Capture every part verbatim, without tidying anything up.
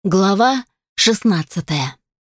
Глава шестнадцатая.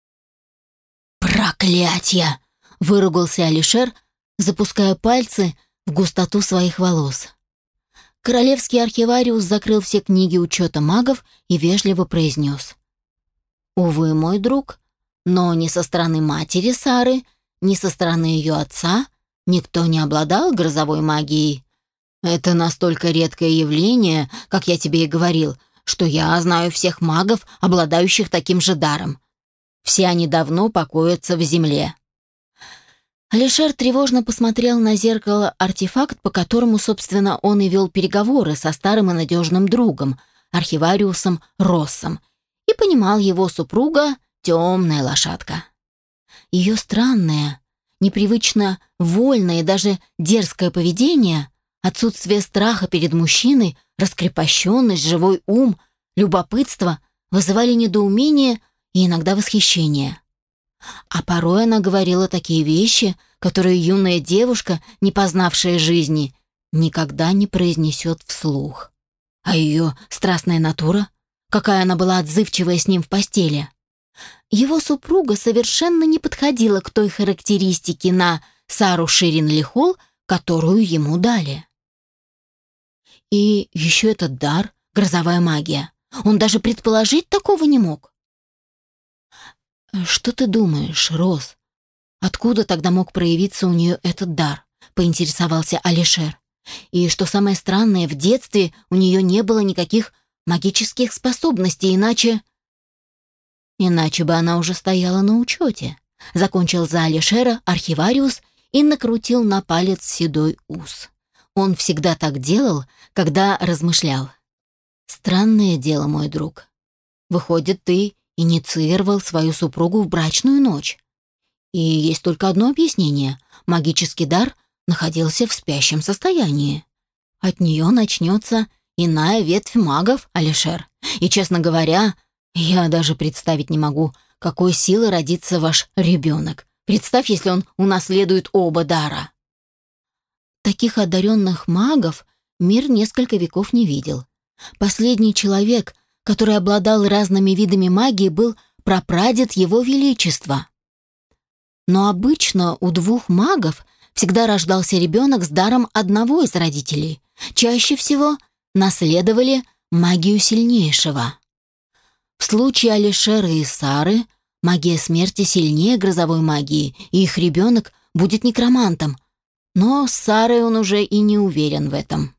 «Проклятье!» — выругался Алишер, запуская пальцы в густоту своих волос. Королевский архивариус закрыл все книги учета магов и вежливо произнес: «Увы, мой друг, но ни со стороны матери Сары, ни со стороны ее отца никто не обладал грозовой магией. Это настолько редкое явление, как я тебе и говорил, что я знаю всех магов, обладающих таким же даром. Все они давно покоятся в земле». Алишер тревожно посмотрел на зеркало-артефакт, по которому, собственно, он и вел переговоры со старым и надежным другом, архивариусом Россом, и понимал его супруга темная лошадка. Ее странное, непривычно вольное и даже дерзкое поведение, отсутствие страха перед мужчиной, раскрепощенность, живой ум, любопытство вызывали недоумение и иногда восхищение. А порой она говорила такие вещи, которые юная девушка, не познавшая жизни, никогда не произнесет вслух. А ее страстная натура, какая она была отзывчивая с ним в постели. Его супруга совершенно не подходила к той характеристике на Сару Ширин-Лихол, которую ему дали. И еще этот дар, грозовая магия. Он даже предположить такого не мог. «Что ты думаешь, Рос? Откуда тогда мог проявиться у нее этот дар?» — поинтересовался Алишер. «И что самое странное, в детстве у нее не было никаких магических способностей, иначе...» «Иначе бы она уже стояла на учете», — закончил за Алишера архивариус и накрутил на палец седой ус. Он всегда так делал, когда размышлял. «Странное дело, мой друг. Выходит, ты инициировал свою супругу в брачную ночь. И есть только одно объяснение. Магический дар находился в спящем состоянии. От нее начнется иная ветвь магов, Алишер. И, честно говоря, я даже представить не могу, какой силы родится ваш ребенок. Представь, если он унаследует оба дара». Таких одаренных магов мир несколько веков не видел. Последний человек, который обладал разными видами магии, был прапрадед Его Величества. Но обычно у двух магов всегда рождался ребенок с даром одного из родителей. Чаще всего наследовали магию сильнейшего. В случае Алишера и Сары магия смерти сильнее грозовой магии, и их ребенок будет некромантом. Но с Сарой он уже и не уверен в этом.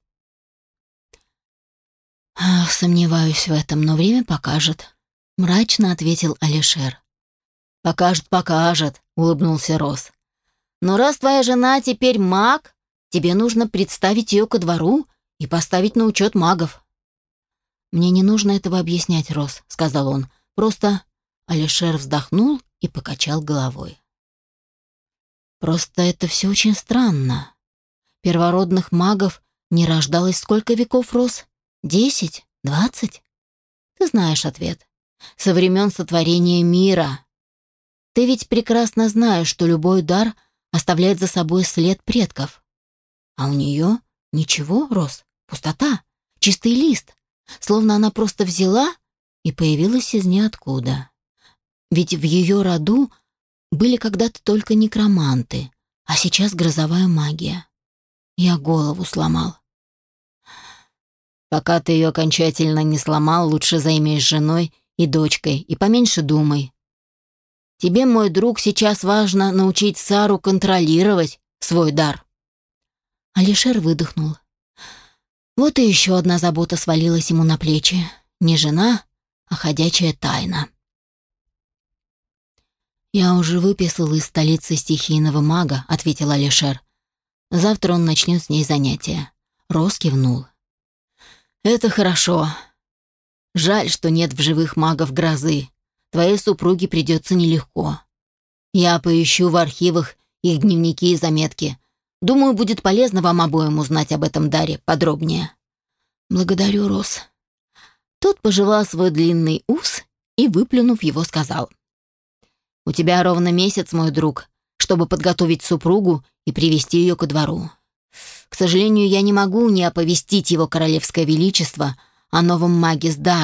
«Ах, сомневаюсь в этом, но время покажет», — мрачно ответил Алишер. «Покажет, покажет», — улыбнулся Рос. «Но раз твоя жена теперь маг, тебе нужно представить ее ко двору и поставить на учет магов». «Мне не нужно этого объяснять, Рос», — сказал он. «Просто...» Алишер вздохнул и покачал головой. «Просто это все очень странно. Первородных магов не рождалось сколько веков, Рос? Десять? Двадцать? Ты знаешь ответ. Со времен сотворения мира. Ты ведь прекрасно знаешь, что любой дар оставляет за собой след предков. А у нее ничего, Рос, пустота, чистый лист, словно она просто взяла и появилась из ниоткуда. Ведь в ее роду были когда-то только некроманты, а сейчас грозовая магия. Я голову сломал». «Пока ты ее окончательно не сломал, лучше займись женой и дочкой и поменьше думай. Тебе, мой друг, сейчас важно научить Сару контролировать свой дар». Алишер выдохнул. Вот и еще одна забота свалилась ему на плечи. Не жена, а ходячая тайна. «Я уже выписал из столицы стихийного мага», — ответил Алишер. «Завтра он начнет с ней занятия». Рос кивнул. «Это хорошо. Жаль, что нет в живых магов грозы. Твоей супруге придется нелегко. Я поищу в архивах их дневники и заметки. Думаю, будет полезно вам обоим узнать об этом даре подробнее». «Благодарю, Рос». Тот пожевал свой длинный ус и, выплюнув его, сказал: «У тебя ровно месяц, мой друг, чтобы подготовить супругу и привести ее ко двору. К сожалению, я не могу не оповестить его королевское величество о новом маге с даром,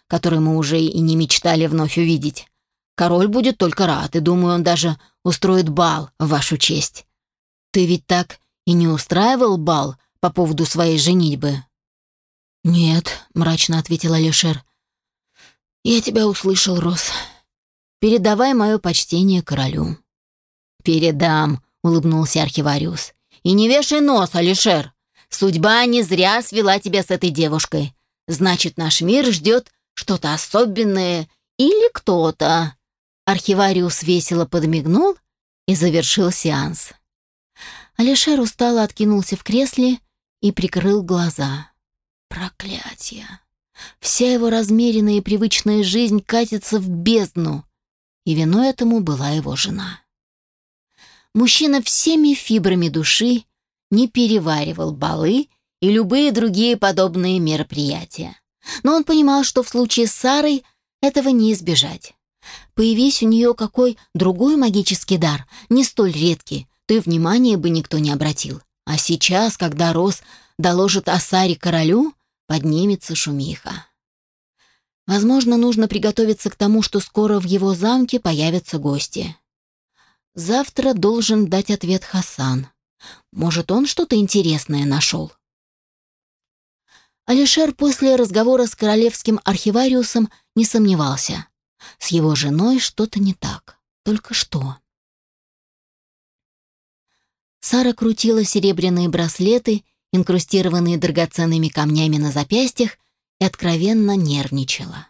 который мы уже и не мечтали вновь увидеть. Король будет только рад, и, думаю, он даже устроит бал в вашу честь. Ты ведь так и не устраивал бал по поводу своей женитьбы?» «Нет», — мрачно ответил Алишер. «Я тебя услышал, Рос. Передавай мое почтение королю». «Передам», — улыбнулся архивариус. «И не вешай нос, Алишер. Судьба не зря свела тебя с этой девушкой. Значит, наш мир ждет что-то особенное или кто-то». Архивариус весело подмигнул и завершил сеанс. Алишер устало откинулся в кресле и прикрыл глаза. Проклятие! Вся его размеренная и привычная жизнь катится в бездну, и виной этому была его жена. Мужчина всеми фибрами души не переваривал балы и любые другие подобные мероприятия. Но он понимал, что в случае с Сарой этого не избежать. Появись у нее какой другой магический дар, не столь редкий, то и внимания бы никто не обратил. А сейчас, когда Рос доложит о Саре королю, поднимется шумиха. Возможно, нужно приготовиться к тому, что скоро в его замке появятся гости. Завтра должен дать ответ Хасан. Может, он что-то интересное нашел? Алишер после разговора с королевским архивариусом не сомневался. С его женой что-то не так. Только что? Сара крутила серебряные браслеты, инкрустированные драгоценными камнями на запястьях, и откровенно нервничала.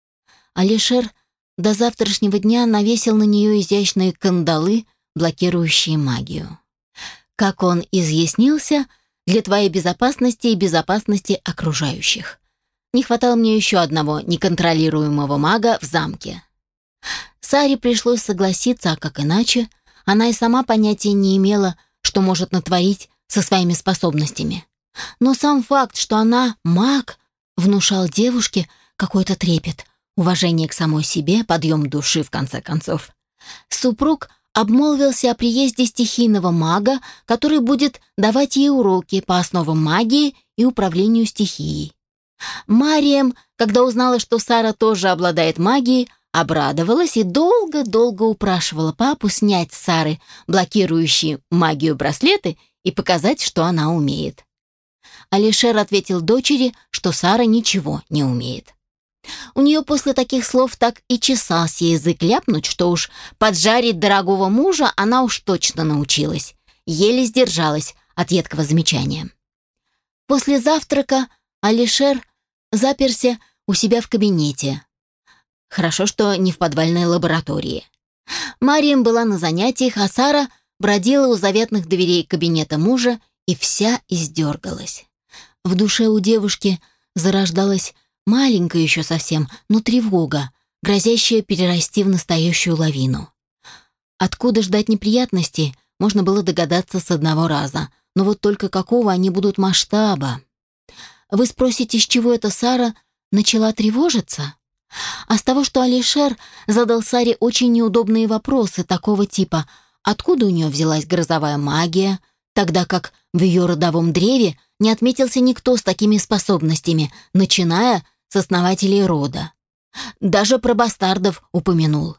Алишер до завтрашнего дня навесил на нее изящные кандалы, блокирующие магию. Как он изъяснился, для твоей безопасности и безопасности окружающих. Не хватало мне еще одного неконтролируемого мага в замке. Саре пришлось согласиться, а как иначе, она и сама понятия не имела, что может натворить со своими способностями. Но сам факт, что она маг, внушал девушке какой-то трепет, уважение к самой себе, подъем души, в конце концов. Супруг обмолвился о приезде стихийного мага, который будет давать ей уроки по основам магии и управлению стихией. Мариям, когда узнала, что Сара тоже обладает магией, обрадовалась и долго-долго упрашивала папу снять с Сары блокирующие магию браслеты и показать, что она умеет. Алишер ответил дочери, что Сара ничего не умеет. У нее после таких слов так и чесался язык ляпнуть, что уж поджарить дорогого мужа она уж точно научилась, еле сдержалась от едкого замечания. После завтрака Алишер заперся у себя в кабинете. Хорошо, что не в подвальной лаборатории. Мариям была на занятиях, а Сара бродила у заветных дверей кабинета мужа и вся издергалась. В душе у девушки зарождалась маленькая еще совсем, но тревога, грозящая перерасти в настоящую лавину. Откуда ждать неприятностей, можно было догадаться с одного раза, но вот только какого они будут масштаба? Вы спросите, с чего это Сара начала тревожиться? А с того, что Алишер задал Саре очень неудобные вопросы такого типа: откуда у нее взялась грозовая магия, тогда как в ее родовом древе не отметился никто с такими способностями, начиная с основателей рода. Даже про бастардов упомянул.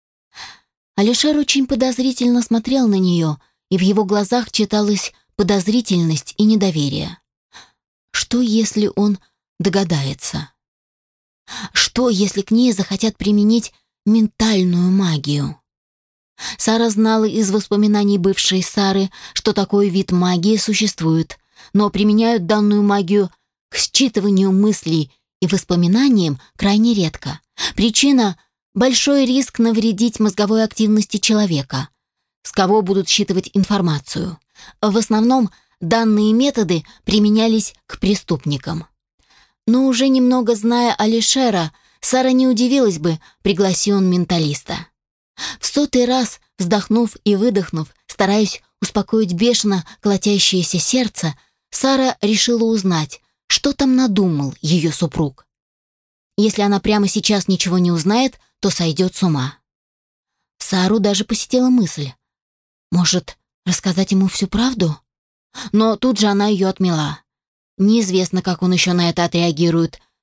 Алишер очень подозрительно смотрел на нее, и в его глазах читалась подозрительность и недоверие. Что, если он догадается? Что, если к ней захотят применить ментальную магию? Сара знала из воспоминаний бывшей Сары, что такой вид магии существует, но применяют данную магию к считыванию мыслей и воспоминаниям крайне редко. Причина – большой риск навредить мозговой активности человека. С кого будут считывать информацию? В основном данные методы применялись к преступникам. Но уже немного зная Алишера, Сара не удивилась бы, пригласи он менталиста. В сотый раз, вздохнув и выдохнув, стараясь успокоить бешено колотящееся сердце, Сара решила узнать, что там надумал ее супруг. Если она прямо сейчас ничего не узнает, то сойдет с ума. Сару даже посетила мысль. Может, рассказать ему всю правду? Но тут же она ее отмела. Неизвестно, как он еще на это отреагирует.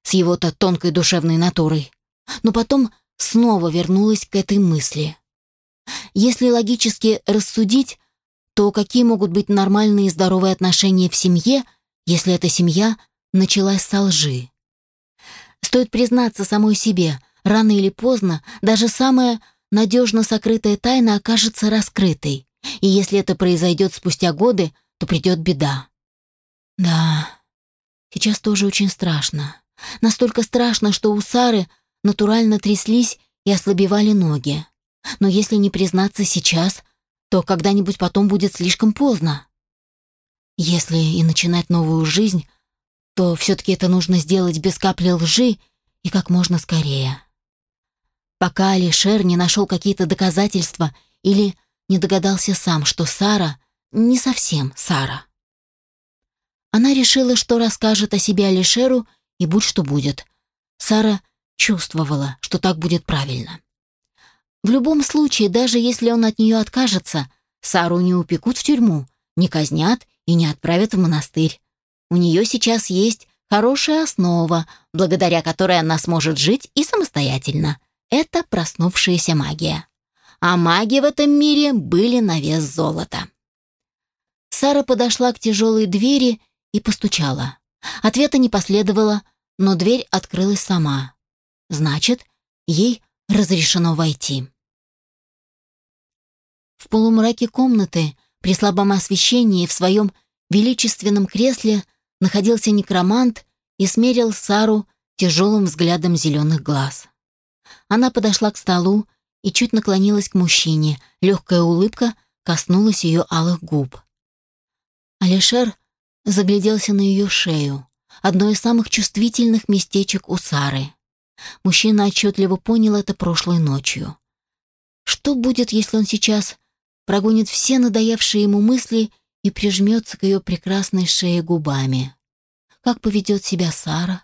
с его-то тонкой душевной натурой. Но потом снова вернулась к этой мысли. Если логически рассудить, то какие могут быть нормальные и здоровые отношения в семье, если эта семья началась со лжи? Стоит признаться самой себе, рано или поздно даже самая надежно сокрытая тайна окажется раскрытой, и если это произойдет спустя годы, то придет беда. Да, сейчас тоже очень страшно. Настолько страшно, что у Сары натурально тряслись и ослабевали ноги. Но если не признаться сейчас, то когда-нибудь потом будет слишком поздно. Если и начинать новую жизнь, то все-таки это нужно сделать без капли лжи и как можно скорее. Пока Алишер не нашел какие-то доказательства или не догадался сам, что Сара не совсем Сара. Она решила, что расскажет о себе Алишеру, и будь что будет. Сара чувствовала, что так будет правильно. В любом случае, даже если он от нее откажется, Сару не упекут в тюрьму, не казнят и не отправят в монастырь. У нее сейчас есть хорошая основа, благодаря которой она сможет жить и самостоятельно. Это проснувшаяся магия. А маги в этом мире были на вес золота. Сара подошла к тяжелой двери и постучала. Ответа не последовало, но дверь открылась сама. Значит, ей разрешено войти. В полумраке комнаты, при слабом освещении, в своем величественном кресле находился некромант и смерил Сару тяжелым взглядом зеленых глаз. Она подошла к столу и чуть наклонилась к мужчине. Легкая улыбка коснулась ее алых губ. Алишер загляделся на ее шею, одно из самых чувствительных местечек у Сары. Мужчина отчетливо понял это прошлой ночью. Что будет, если он сейчас прогонит все надоевшие ему мысли и прижмется к ее прекрасной шее губами? Как поведет себя Сара?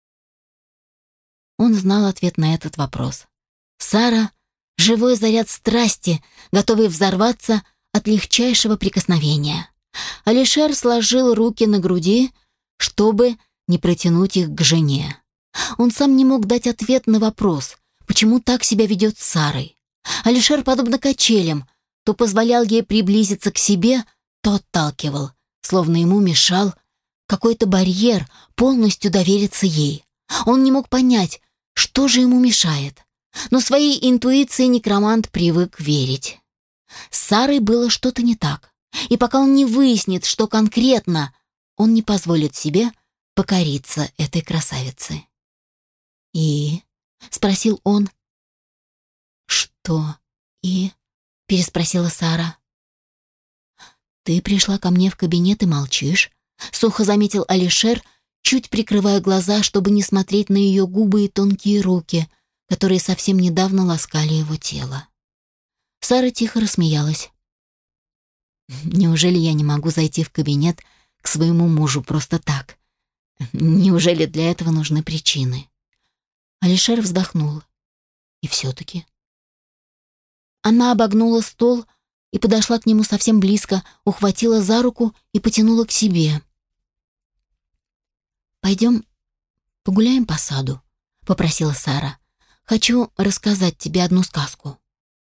Он знал ответ на этот вопрос. Сара — живой заряд страсти, готовый взорваться от легчайшего прикосновения. Алишер сложил руки на груди, чтобы не протянуть их к жене. Он сам не мог дать ответ на вопрос, почему так себя ведет с Сарой. Алишер, подобно качелям, то позволял ей приблизиться к себе, то отталкивал, словно ему мешал какой-то барьер полностью довериться ей. Он не мог понять, что же ему мешает, но своей интуиции некромант привык верить. С Сарой было что-то не так, и пока он не выяснит, что конкретно, он не позволит себе покориться этой красавице. «И?» — спросил он. «Что «и?» — переспросила Сара. «Ты пришла ко мне в кабинет и молчишь», — сухо заметил Алишер, чуть прикрывая глаза, чтобы не смотреть на ее губы и тонкие руки, которые совсем недавно ласкали его тело. Сара тихо рассмеялась. «Неужели я не могу зайти в кабинет к своему мужу просто так? Неужели для этого нужны причины?» Алишер вздохнул. «И все-таки...» Она обогнула стол и подошла к нему совсем близко, ухватила за руку и потянула к себе. «Пойдем погуляем по саду», — попросила Сара. «Хочу рассказать тебе одну сказку».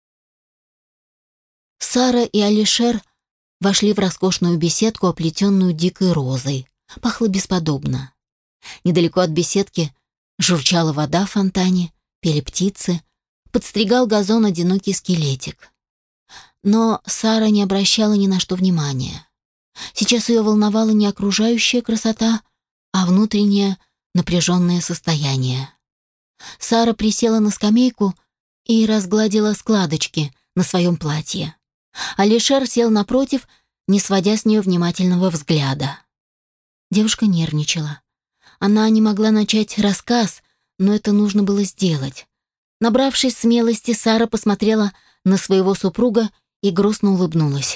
Сара и Алишер вошли в роскошную беседку, оплетенную дикой розой. Пахло бесподобно. Недалеко от беседки журчала вода в фонтане, пели птицы, подстригал газон одинокий скелетик. Но Сара не обращала ни на что внимания. Сейчас ее волновала не окружающая красота, а внутреннее напряженное состояние. Сара присела на скамейку и разгладила складочки на своем платье. Алишер сел напротив, не сводя с нее внимательного взгляда. Девушка нервничала. Она не могла начать рассказ, но это нужно было сделать. Набравшись смелости, Сара посмотрела на своего супруга и грустно улыбнулась.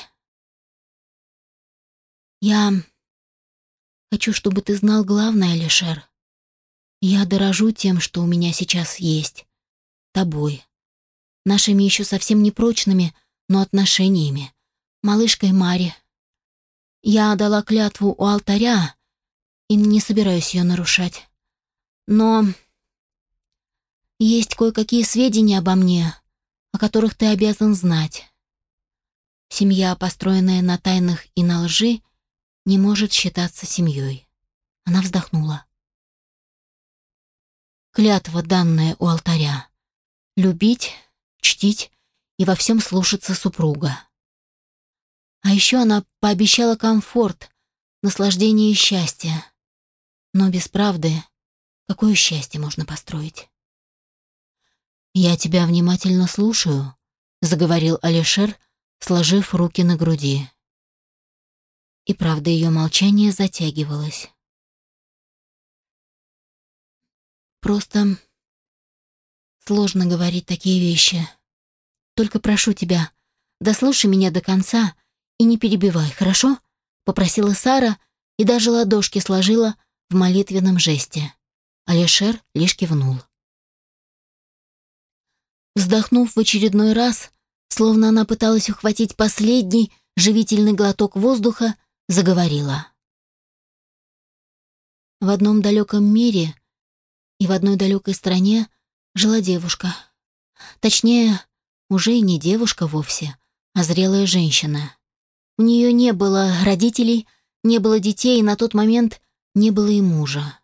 «Я хочу, чтобы ты знал главное, Алишер. Я дорожу тем, что у меня сейчас есть. Тобой. Нашими еще совсем не прочными, но отношениями. Малышкой Мари. Я дала клятву у алтаря и не собираюсь ее нарушать. Но есть кое-какие сведения обо мне, о которых ты обязан знать. Семья, построенная на тайнах и на лжи, не может считаться семьей. Она вздохнула. Клятва, данная у алтаря. Любить, чтить и во всем слушаться супруга. А еще она пообещала комфорт, наслаждение и счастье. Но без правды какое счастье можно построить? «Я тебя внимательно слушаю», — заговорил Алишер, сложив руки на груди. И правда, ее молчание затягивалось. «Просто сложно говорить такие вещи. Только прошу тебя, дослушай меня до конца и не перебивай, хорошо?» — попросила Сара и даже ладошки сложила в молитвенном жесте. Алишер лишь кивнул. Вздохнув в очередной раз, словно она пыталась ухватить последний живительный глоток воздуха, заговорила. В одном далеком мире и в одной далекой стране жила девушка. Точнее, уже и не девушка вовсе, а зрелая женщина. У нее не было родителей, не было детей, и на тот момент не было и мужа.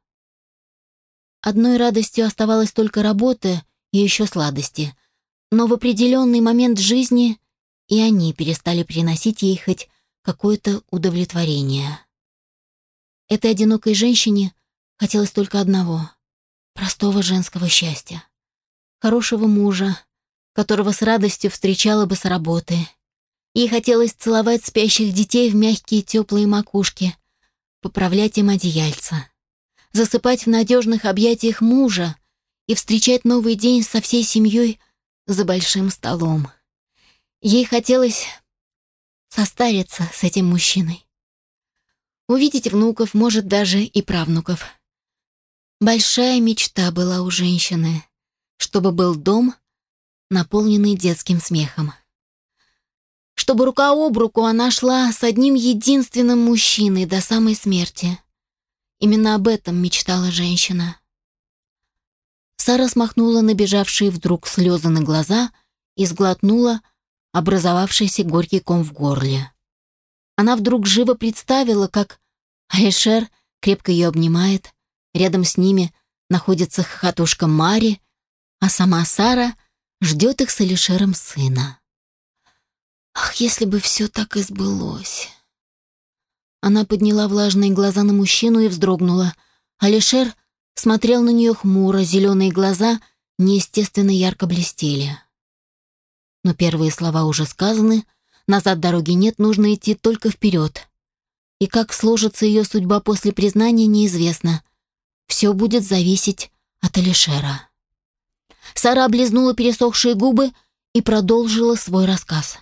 Одной радостью оставалась только работа и еще сладости. Но в определенный момент жизни и они перестали приносить ей хоть какое-то удовлетворение. Этой одинокой женщине хотелось только одного — простого женского счастья. Хорошего мужа, которого с радостью встречала бы с работы. Ей хотелось целовать спящих детей в мягкие теплые макушки, поправлять им одеяльца, засыпать в надежных объятиях мужа и встречать новый день со всей семьей за большим столом. Ей хотелось состариться с этим мужчиной. Увидеть внуков, может, даже и правнуков. Большая мечта была у женщины, чтобы был дом, наполненный детским смехом. Чтобы рука об руку она шла с одним единственным мужчиной до самой смерти. Именно об этом мечтала женщина. Сара смахнула набежавшие вдруг слезы на глаза и сглотнула образовавшийся горький ком в горле. Она вдруг живо представила, как Алишер крепко ее обнимает, рядом с ними находится хохотушка Мари, а сама Сара ждет их с Алишером сына. Ах, если бы все так и сбылось! Она подняла влажные глаза на мужчину и вздрогнула. Алишер смотрел на нее хмуро, зеленые глаза неестественно ярко блестели. Но первые слова уже сказаны, назад дороги нет, нужно идти только вперед. И как сложится ее судьба после признания, неизвестно. Все будет зависеть от Алишера. Сара облизнула пересохшие губы и продолжила свой рассказ.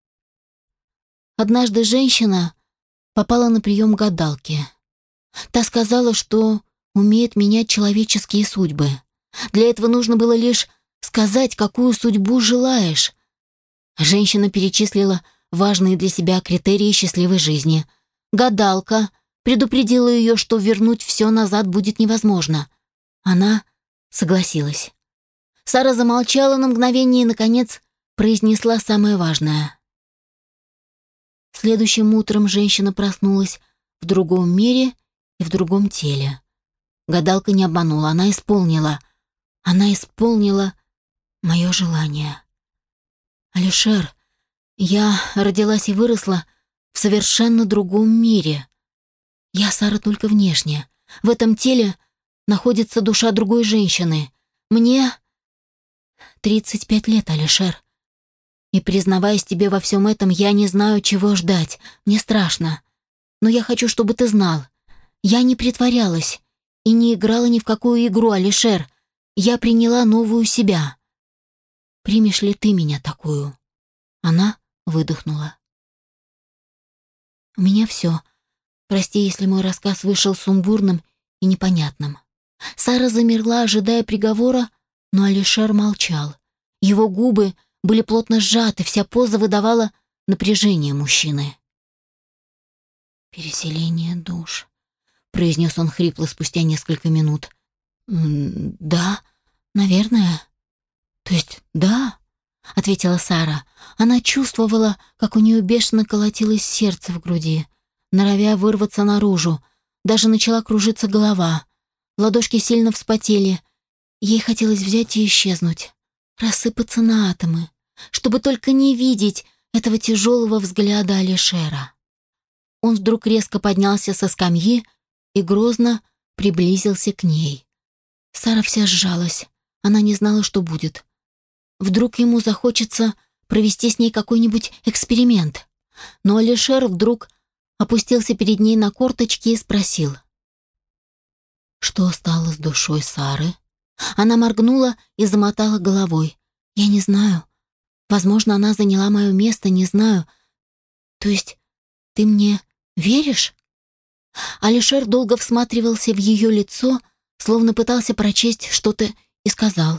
Однажды женщина попала на прием к гадалке. Та сказала, что умеет менять человеческие судьбы. Для этого нужно было лишь сказать, какую судьбу желаешь. Женщина перечислила важные для себя критерии счастливой жизни. Гадалка предупредила ее, что вернуть все назад будет невозможно. Она согласилась. Сара замолчала на мгновение и, наконец, произнесла самое важное. Следующим утром женщина проснулась в другом мире и в другом теле. Гадалка не обманула, она исполнила. Она исполнила мое желание. Алишер, я родилась и выросла в совершенно другом мире. Я Сара только внешне. В этом теле находится душа другой женщины. Мне тридцать пять лет, Алишер. И, признаваясь тебе во всем этом, я не знаю, чего ждать. Мне страшно. Но я хочу, чтобы ты знал. Я не притворялась и не играла ни в какую игру, Алишер. Я приняла новую себя. Примешь ли ты меня такую?» Она выдохнула. «У меня все. Прости, если мой рассказ вышел сумбурным и непонятным». Сара замерла, ожидая приговора, но Алишер молчал. Его губы были плотно сжаты, вся поза выдавала напряжение мужчины. «Переселение душ», — произнес он хрипло спустя несколько минут. «М, «Да, наверное». «То есть да?» — ответила Сара. Она чувствовала, как у нее бешено колотилось сердце в груди, норовя вырваться наружу. Даже начала кружиться голова. Ладошки сильно вспотели. Ей хотелось взять и исчезнуть, рассыпаться на атомы, чтобы только не видеть этого тяжелого взгляда Алишера. Он вдруг резко поднялся со скамьи и грозно приблизился к ней. Сара вся сжалась. Она не знала, что будет. Вдруг ему захочется провести с ней какой-нибудь эксперимент. Но Алишер вдруг опустился перед ней на корточки и спросил: «Что стало с душой Сары?» Она моргнула и замотала головой. «Я не знаю. Возможно, она заняла мое место, не знаю. То есть ты мне веришь?» Алишер долго всматривался в ее лицо, словно пытался прочесть что-то, и сказал: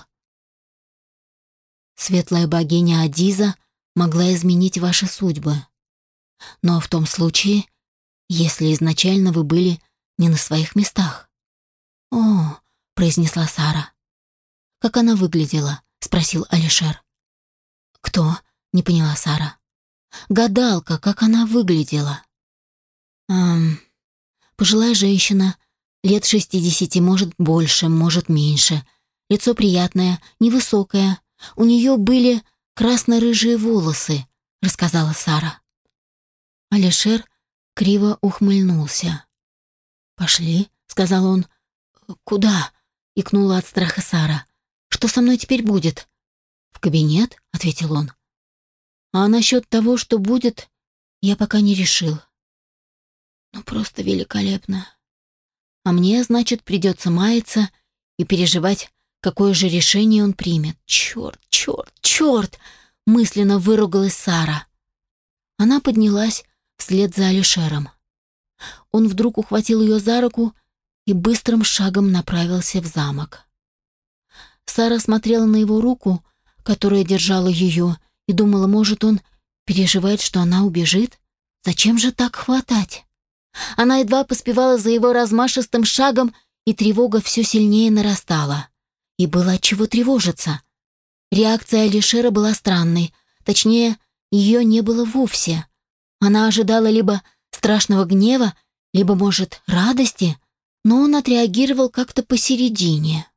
«Светлая богиня Адиза могла изменить ваши судьбы. Но в том случае, если изначально вы были не на своих местах». «О», — произнесла Сара. «Как она выглядела?» — спросил Алишер. «Кто?» — не поняла Сара. «Гадалка, как она выглядела?» «Эм, пожилая женщина, лет шестидесяти, может, больше, может, меньше. Лицо приятное, невысокое. У нее были красно-рыжие волосы», — рассказала Сара. Алишер криво ухмыльнулся. «Пошли», — сказал он. «Куда?» — икнула от страха Сара. «Что со мной теперь будет?» «В кабинет», — ответил он. «А насчет того, что будет, я пока не решил». «Ну, просто великолепно. А мне, значит, придется маяться и переживать, какое же решение он примет. Черт, черт, черт!» — мысленно выругалась Сара. Она поднялась вслед за Алишером. Он вдруг ухватил ее за руку и быстрым шагом направился в замок. Сара смотрела на его руку, которая держала ее, и думала, может, он переживает, что она убежит? Зачем же так хватать? Она едва поспевала за его размашистым шагом, и тревога все сильнее нарастала. И было от чего тревожиться. Реакция Алишера была странной, точнее, ее не было вовсе. Она ожидала либо страшного гнева, либо, может, радости, но он отреагировал как-то посередине.